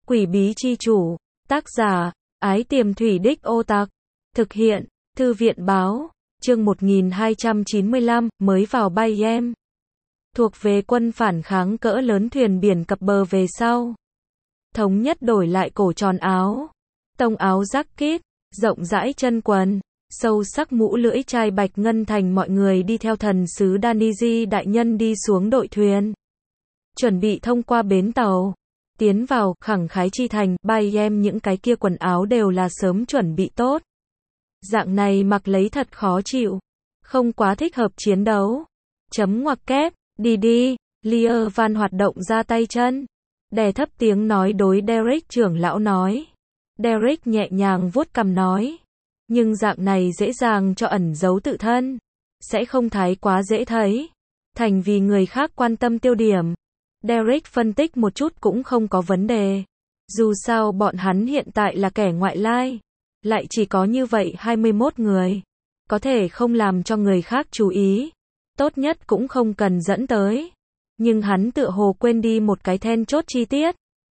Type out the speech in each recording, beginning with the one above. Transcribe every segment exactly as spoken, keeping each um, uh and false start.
Quỷ bí chi chủ, tác giả, Ái Tiềm Thủy Đích Ô Tặc, thực hiện, Thư viện báo, chương một nghìn hai trăm chín mươi lăm, mới vào bay em. Thuộc về quân phản kháng cỡ lớn thuyền biển cập bờ về sau. Thống nhất đổi lại cổ tròn áo, tông áo jacket, rộng rãi chân quần, sâu sắc mũ lưỡi chai bạch ngân thành mọi người đi theo thần sứ Daniji đại nhân đi xuống đội thuyền. Chuẩn bị thông qua bến tàu. Tiến vào, khẳng khái chi thành, bay em những cái kia quần áo đều là sớm chuẩn bị tốt. Dạng này mặc lấy thật khó chịu. Không quá thích hợp chiến đấu. Chấm ngoặc kép, đi đi, Lear Van hoạt động ra tay chân. Đè thấp tiếng nói đối Derek trưởng lão nói. Derek nhẹ nhàng vuốt cằm nói. Nhưng dạng này dễ dàng cho ẩn giấu tự thân. Sẽ không thái quá dễ thấy. Thành vì người khác quan tâm tiêu điểm. Derek phân tích một chút cũng không có vấn đề. Dù sao bọn hắn hiện tại là kẻ ngoại lai. Lại chỉ có như vậy hai mươi mốt người. Có thể không làm cho người khác chú ý. Tốt nhất cũng không cần dẫn tới. Nhưng hắn tựa hồ quên đi một cái then chốt chi tiết.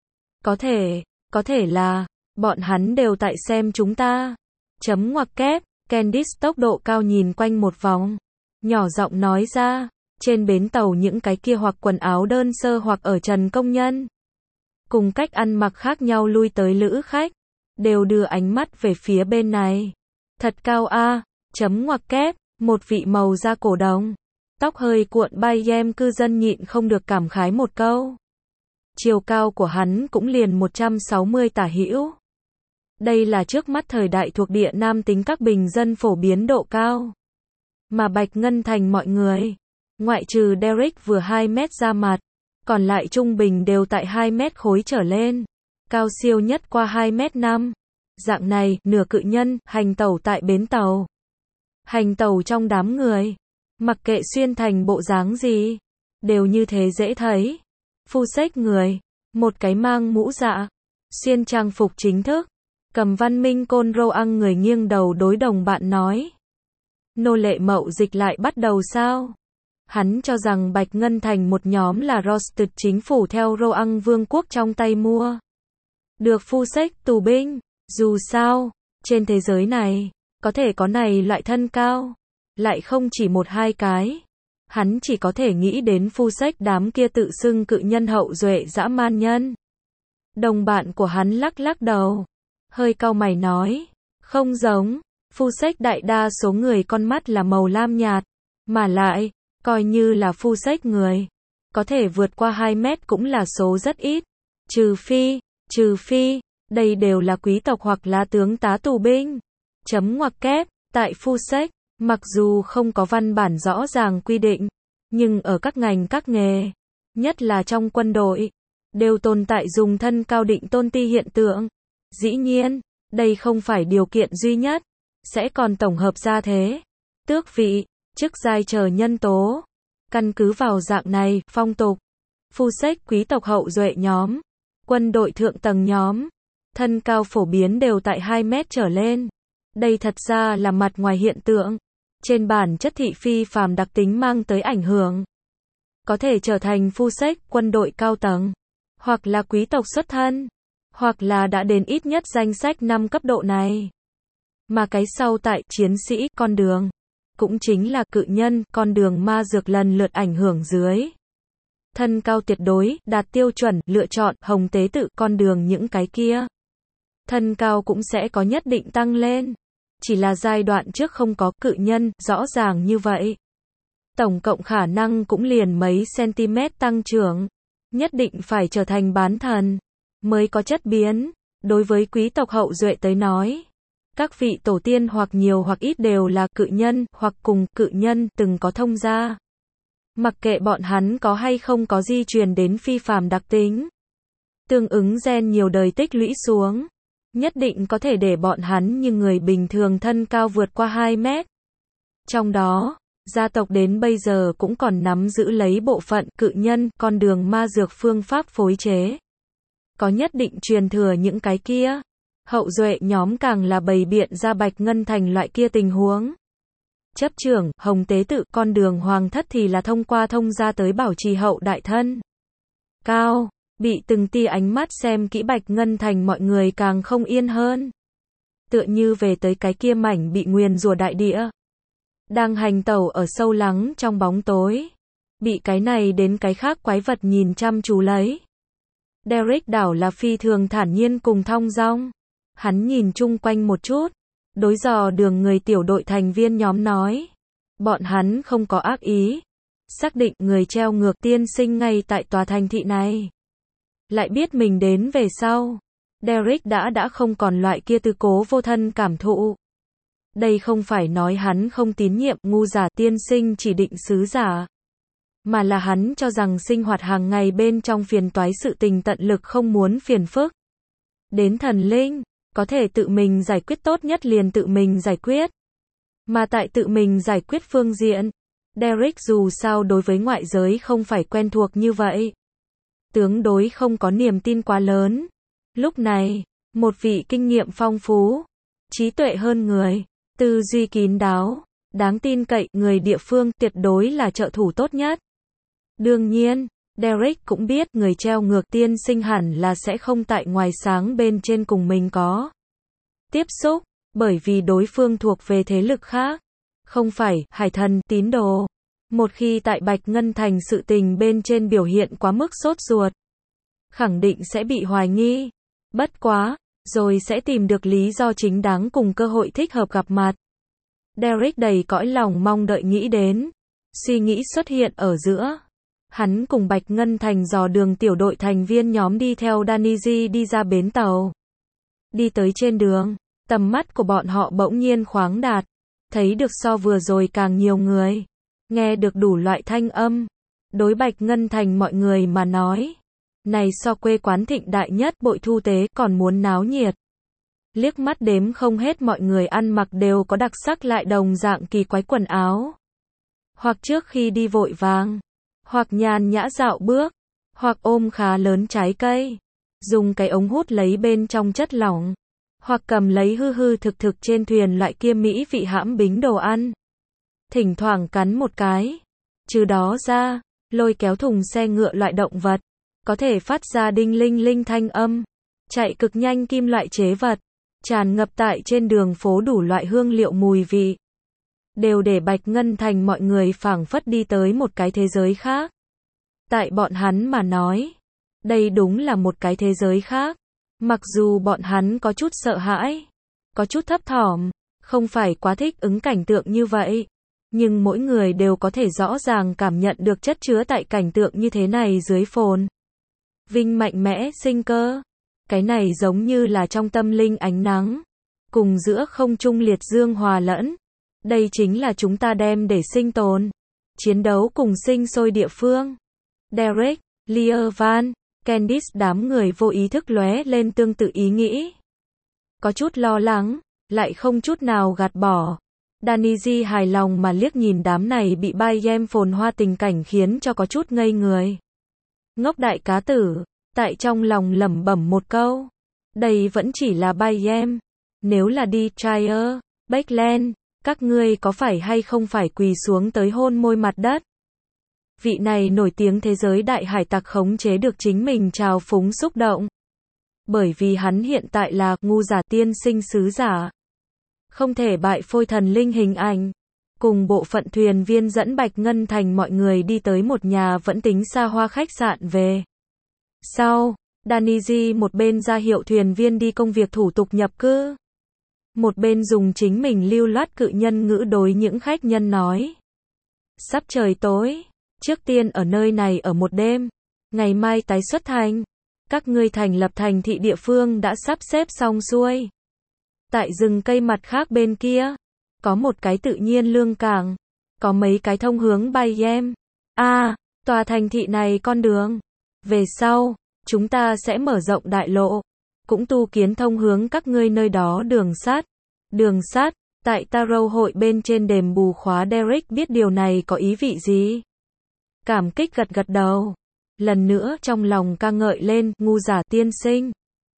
Có thể, có thể là, bọn hắn đều tại xem chúng ta. Chấm ngoặc kép, Candice tốc độ cao nhìn quanh một vòng. Nhỏ giọng nói ra. Trên bến tàu những cái kia hoặc quần áo đơn sơ hoặc ở trần công nhân. Cùng cách ăn mặc khác nhau lui tới lữ khách. Đều đưa ánh mắt về phía bên này. Thật cao a, chấm ngoặc kép, một vị màu da cổ đồng. Tóc hơi cuộn bay em cư dân nhịn không được cảm khái một câu. Chiều cao của hắn cũng liền một trăm sáu mươi tả hữu. Đây là trước mắt thời đại thuộc địa nam tính các bình dân phổ biến độ cao. Mà Bạch Ngân Thành mọi người. Ngoại trừ Derek vừa hai mét ra mặt, còn lại trung bình đều tại hai mét khối trở lên, cao siêu nhất qua hai mét năm. Dạng này, nửa cự nhân, hành tẩu tại bến tàu. Hành tẩu trong đám người, mặc kệ xuyên thành bộ dáng gì, đều như thế dễ thấy. Phu xếch người, một cái mang mũ dạ, xuyên trang phục chính thức, cầm văn minh côn rô ăn người nghiêng đầu đối đồng bạn nói. Nô lệ mậu dịch lại bắt đầu sao? Hắn cho rằng Bạch Ngân Thành một nhóm là roasted chính phủ theo Roang Vương quốc trong tay mua. Được phu xếch tù binh. Dù sao, trên thế giới này, có thể có này loại thân cao. Lại không chỉ một hai cái. Hắn chỉ có thể nghĩ đến phu xếch đám kia tự xưng cự nhân hậu duệ dã man nhân. Đồng bạn của hắn lắc lắc đầu. Hơi cau mày nói. Không giống. Phu xếch đại đa số người con mắt là màu lam nhạt. Mà lại, coi như là phu xếch người, có thể vượt qua hai mét cũng là số rất ít. Trừ phi, trừ phi, đây đều là quý tộc hoặc là tướng tá tù binh. Chấm ngoặc kép, tại phu xếch, mặc dù không có văn bản rõ ràng quy định, nhưng ở các ngành các nghề, nhất là trong quân đội, đều tồn tại dùng thân cao định tôn ti hiện tượng. Dĩ nhiên, đây không phải điều kiện duy nhất, sẽ còn tổng hợp ra thế, tước vị, chức giai chờ nhân tố. Căn cứ vào dạng này, phong tục, phu xếch quý tộc hậu duệ nhóm, quân đội thượng tầng nhóm, thân cao phổ biến đều tại hai mét trở lên. Đây thật ra là mặt ngoài hiện tượng, trên bản chất thị phi phàm đặc tính mang tới ảnh hưởng. Có thể trở thành phu xếch quân đội cao tầng, hoặc là quý tộc xuất thân, hoặc là đã đến ít nhất danh sách năm cấp độ này. Mà cái sau tại chiến sĩ con đường, cũng chính là cự nhân, con đường ma dược lần lượt ảnh hưởng dưới. Thân cao tuyệt đối, đạt tiêu chuẩn, lựa chọn, hồng tế tự, con đường những cái kia. Thân cao cũng sẽ có nhất định tăng lên. Chỉ là giai đoạn trước không có cự nhân, rõ ràng như vậy. Tổng cộng khả năng cũng liền mấy cm tăng trưởng. Nhất định phải trở thành bán thần, mới có chất biến. Đối với quý tộc hậu duệ tới nói. Các vị tổ tiên hoặc nhiều hoặc ít đều là cự nhân, hoặc cùng cự nhân từng có thông gia. Mặc kệ bọn hắn có hay không có di truyền đến phi phàm đặc tính. Tương ứng gen nhiều đời tích lũy xuống. Nhất định có thể để bọn hắn như người bình thường thân cao vượt qua hai mét. Trong đó, gia tộc đến bây giờ cũng còn nắm giữ lấy bộ phận cự nhân, con đường ma dược phương pháp phối chế. Có nhất định truyền thừa những cái kia. Hậu duệ nhóm càng là bày biện ra Bạch Ngân Thành loại kia tình huống. Chấp trưởng, hồng tế tự, con đường hoàng thất thì là thông qua thông gia tới bảo trì hậu đại thân. Cao, Bị từng tia ánh mắt xem kỹ Bạch Ngân Thành mọi người càng không yên hơn. Tựa như về tới cái kia mảnh bị nguyền rủa đại địa. Đang hành tẩu ở sâu lắng trong bóng tối. Bị cái này đến cái khác quái vật nhìn chăm chú lấy. Derek đảo là phi thường thản nhiên cùng thong dong. Hắn nhìn chung quanh một chút. Đối dò đường người tiểu đội thành viên nhóm nói. Bọn hắn không có ác ý. Xác định người treo ngược tiên sinh ngay tại tòa thành thị này. Lại biết mình đến về sau. Derek đã đã không còn loại kia tư cố vô thân cảm thụ. Đây không phải nói hắn không tín nhiệm ngu giả tiên sinh chỉ định sứ giả. Mà là hắn cho rằng sinh hoạt hàng ngày bên trong phiền toái sự tình tận lực không muốn phiền phức. Đến thần linh, có thể tự mình giải quyết tốt nhất liền tự mình giải quyết. Mà tại tự mình giải quyết phương diện, Derek dù sao đối với ngoại giới không phải quen thuộc như vậy. Tướng đối không có niềm tin quá lớn. Lúc này, một vị kinh nghiệm phong phú, trí tuệ hơn người, tư duy kín đáo, đáng tin cậy người địa phương tuyệt đối là trợ thủ tốt nhất. Đương nhiên, Derek cũng biết người treo ngược tiên sinh hẳn là sẽ không tại ngoài sáng bên trên cùng mình có tiếp xúc, bởi vì đối phương thuộc về thế lực khác, không phải hải thần tín đồ. Một khi tại Bạch Ngân Thành sự tình bên trên biểu hiện quá mức sốt ruột, khẳng định sẽ bị hoài nghi. Bất quá, rồi sẽ tìm được lý do chính đáng cùng cơ hội thích hợp gặp mặt. Derek đầy cõi lòng mong đợi nghĩ đến. Suy nghĩ xuất hiện ở giữa. Hắn cùng Bạch Ngân Thành dò đường tiểu đội thành viên nhóm đi theo Daniji đi ra bến tàu. Đi tới trên đường, tầm mắt của bọn họ bỗng nhiên khoáng đạt. Thấy được so vừa rồi càng nhiều người. Nghe được đủ loại thanh âm. Đối Bạch Ngân Thành mọi người mà nói. Này so quê quán thịnh đại nhất bội thu tế còn muốn náo nhiệt. Liếc mắt đếm không hết mọi người ăn mặc đều có đặc sắc lại đồng dạng kỳ quái quần áo. Hoặc trước khi đi vội vàng. Hoặc nhàn nhã dạo bước. Hoặc ôm khá lớn trái cây. Dùng cái ống hút lấy bên trong chất lỏng. Hoặc cầm lấy hư hư thực thực trên thuyền loại kia mỹ vị hãm bính đồ ăn. Thỉnh thoảng cắn một cái. Trừ đó ra, lôi kéo thùng xe ngựa loại động vật. Có thể phát ra đinh linh linh thanh âm. Chạy cực nhanh kim loại chế vật. Tràn ngập tại trên đường phố đủ loại hương liệu mùi vị. Đều để Bạch Ngân Thành mọi người phảng phất đi tới một cái thế giới khác. Tại bọn hắn mà nói. Đây đúng là một cái thế giới khác. Mặc dù bọn hắn có chút sợ hãi. Có chút thấp thỏm. Không phải quá thích ứng cảnh tượng như vậy. Nhưng mỗi người đều có thể rõ ràng cảm nhận được chất chứa tại cảnh tượng như thế này dưới phồn vinh mạnh mẽ sinh cơ. Cái này giống như là trong tâm linh ánh nắng. Cùng giữa không trung liệt dương hòa lẫn. Đây chính là chúng ta đem để sinh tồn. Chiến đấu cùng sinh sôi địa phương. Derek, Lear Van, Candice đám người vô ý thức lóe lên tương tự ý nghĩ. Có chút lo lắng, lại không chút nào gạt bỏ. Daniji hài lòng mà liếc nhìn đám này bị Bayem phồn hoa tình cảnh khiến cho có chút ngây người. Ngốc đại cá tử, tại trong lòng lẩm bẩm một câu. Đây vẫn chỉ là Bayem. Nếu là đi Trier, Bakeland, các ngươi có phải hay không phải quỳ xuống tới hôn môi mặt đất? Vị này nổi tiếng thế giới đại hải tặc khống chế được chính mình trào phúng xúc động. Bởi vì hắn hiện tại là ngu giả tiên sinh sứ giả. Không thể bại phôi thần linh hình ảnh. Cùng bộ phận thuyền viên dẫn Bạch Ngân Thành mọi người đi tới một nhà vẫn tính xa hoa khách sạn về. Sau, Daniji một bên ra hiệu thuyền viên đi công việc thủ tục nhập cư. Một bên dùng chính mình lưu loát cự nhân ngữ đối những khách nhân nói. Sắp trời tối, trước tiên ở nơi này ở một đêm, ngày mai tái xuất thành. Các ngươi thành lập thành thị địa phương đã sắp xếp xong xuôi. Tại rừng cây mặt khác bên kia, có một cái tự nhiên lương cảng, có mấy cái thông hướng Bayem. À, tòa thành thị này con đường. Về sau, chúng ta sẽ mở rộng đại lộ, cũng tu kiến thông hướng các ngươi nơi đó đường sắt. Đường sắt, tại Tarot hội bên trên đềm bù khóa Derek biết điều này có ý vị gì. Cảm kích gật gật đầu. Lần nữa trong lòng ca ngợi lên, ngu giả tiên sinh.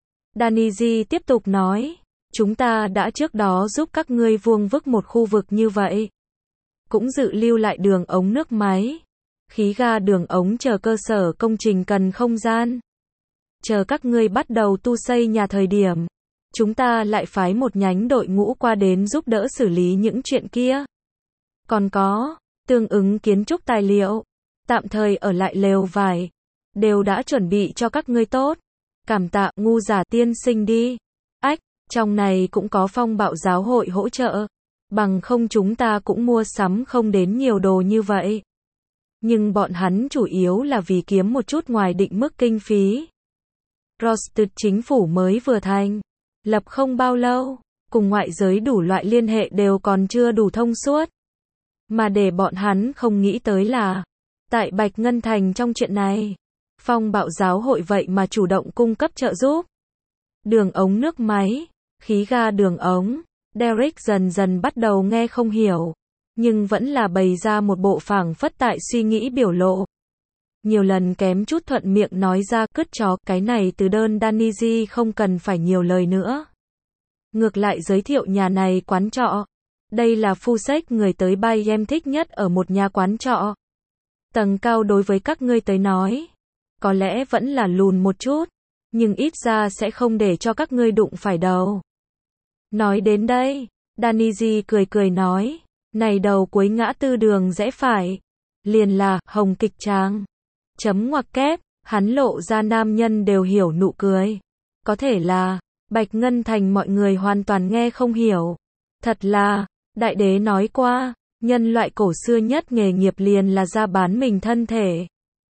Daniji tiếp tục nói, chúng ta đã trước đó giúp các ngươi vuông vức một khu vực như vậy. Cũng dự lưu lại đường ống nước máy, khí ga đường ống chờ cơ sở công trình cần không gian. chờ các ngươi bắt đầu tu xây nhà thời điểm, chúng ta lại phái một nhánh đội ngũ qua đến giúp đỡ xử lý những chuyện kia. Còn có, tương ứng kiến trúc tài liệu, tạm thời ở lại lều vải, đều đã chuẩn bị cho các ngươi tốt. Cảm tạ Ngu Giả tiên sinh đi. Ách, trong này cũng có Phong Bạo giáo hội hỗ trợ, bằng không chúng ta cũng mua sắm không đến nhiều đồ như vậy. Nhưng bọn hắn chủ yếu là vì kiếm một chút ngoài định mức kinh phí. Rostad chính phủ mới vừa thành lập không bao lâu, cùng ngoại giới đủ loại liên hệ đều còn chưa đủ thông suốt. Mà để bọn hắn không nghĩ tới là, tại Bạch Ngân Thành trong chuyện này, Phong Bạo giáo hội vậy mà chủ động cung cấp trợ giúp. Đường ống nước máy, khí ga đường ống, Derek dần dần bắt đầu nghe không hiểu, nhưng vẫn là bày ra một bộ phảng phất tại suy nghĩ biểu lộ. Nhiều lần kém chút thuận miệng nói ra cứt chó, cái này từ đơn Daniji không cần phải nhiều lời nữa. Ngược lại giới thiệu nhà này quán trọ. Đây là Fusek người tới bay em thích nhất ở một nhà quán trọ. Tầng cao đối với các ngươi tới nói, có lẽ vẫn là lùn một chút, nhưng ít ra sẽ không để cho các ngươi đụng phải đầu. Nói đến đây, Daniji cười cười nói, này đầu cuối ngã tư đường rẽ phải, liền là Hồng Kịch Tràng. Chấm ngoặc kép, hắn lộ ra nam nhân đều hiểu nụ cười. Có thể là, Bạch Ngân Thành mọi người hoàn toàn nghe không hiểu. Thật là, đại đế nói qua, nhân loại cổ xưa nhất nghề nghiệp liền là ra bán mình thân thể.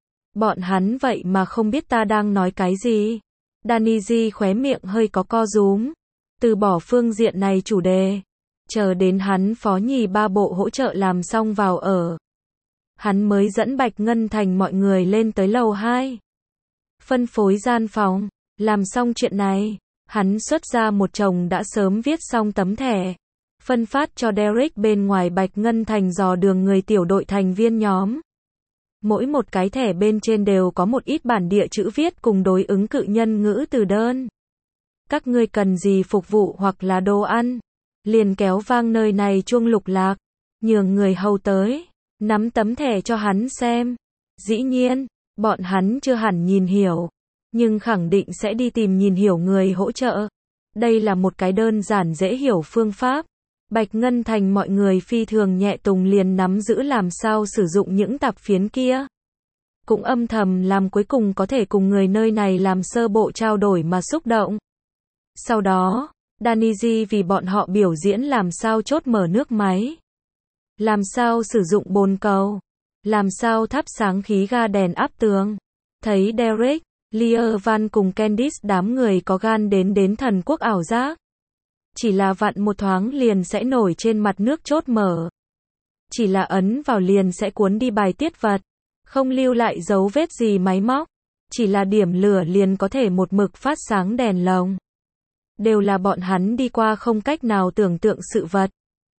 Bọn hắn vậy mà không biết ta đang nói cái gì. Daniji khóe miệng hơi có co rúm, từ bỏ phương diện này chủ đề, chờ đến hắn phó nhì ba bộ hỗ trợ làm xong vào ở. Hắn mới dẫn Bạch Ngân Thành mọi người lên tới lầu hai. Phân phối gian phòng, làm xong chuyện này, hắn xuất ra một chồng đã sớm viết xong tấm thẻ, phân phát cho Derek bên ngoài Bạch Ngân Thành dò đường người tiểu đội thành viên nhóm. Mỗi một cái thẻ bên trên đều có một ít bản địa chữ viết cùng đối ứng cự nhân ngữ từ đơn. Các ngươi cần gì phục vụ hoặc là đồ ăn, liền kéo vang nơi này chuông lục lạc, nhường người hầu tới, nắm tấm thẻ cho hắn xem. Dĩ nhiên, bọn hắn chưa hẳn nhìn hiểu, nhưng khẳng định sẽ đi tìm nhìn hiểu người hỗ trợ. Đây là một cái đơn giản dễ hiểu phương pháp. Bạch Ngân Thành mọi người phi thường nhẹ tùng liền nắm giữ làm sao sử dụng những tạp phiến kia. Cũng âm thầm làm cuối cùng có thể cùng người nơi này làm sơ bộ trao đổi mà xúc động. Sau đó, Daniji vì bọn họ biểu diễn làm sao chốt mở nước máy, làm sao sử dụng bồn cầu, làm sao thắp sáng khí ga đèn áp tường. Thấy Derek, Lear Van cùng Candice đám người có gan đến đến thần quốc ảo giác. Chỉ là vặn một thoáng liền sẽ nổi trên mặt nước chốt mở. Chỉ là ấn vào liền sẽ cuốn đi bài tiết vật, không lưu lại dấu vết gì máy móc. Chỉ là điểm lửa liền có thể một mực phát sáng đèn lồng. Đều là bọn hắn đi qua không cách nào tưởng tượng sự vật.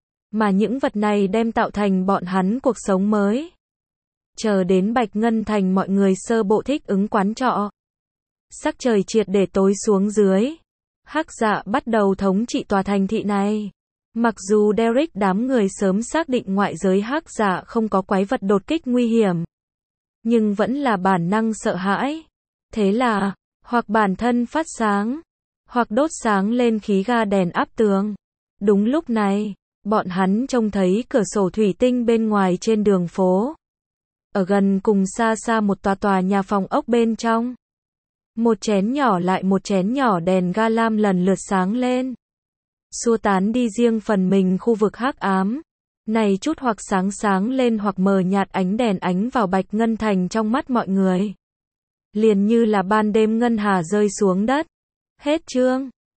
Mà những vật này đem tạo thành bọn hắn cuộc sống mới. Chờ đến Bạch Ngân Thành mọi người sơ bộ thích ứng quán trọ. Sắc trời triệt để tối xuống dưới. Hắc Dạ bắt đầu thống trị tòa thành thị này. Mặc dù Derek đám người sớm xác định ngoại giới Hắc Dạ không có quái vật đột kích nguy hiểm, nhưng vẫn là bản năng sợ hãi. Thế là, hoặc bản thân phát sáng, hoặc đốt sáng lên khí ga đèn áp tường. Đúng lúc này, bọn hắn trông thấy cửa sổ thủy tinh bên ngoài trên đường phố. Ở gần cùng xa xa một tòa tòa nhà phòng ốc bên trong. Một chén nhỏ lại một chén nhỏ đèn ga lam lần lượt sáng lên. Xua tán đi riêng phần mình khu vực hắc ám. Này chút hoặc sáng sáng lên hoặc mờ nhạt ánh đèn ánh vào Bạch Ngân Thành trong mắt mọi người. Liền như là ban đêm ngân hà rơi xuống đất. Hết chương.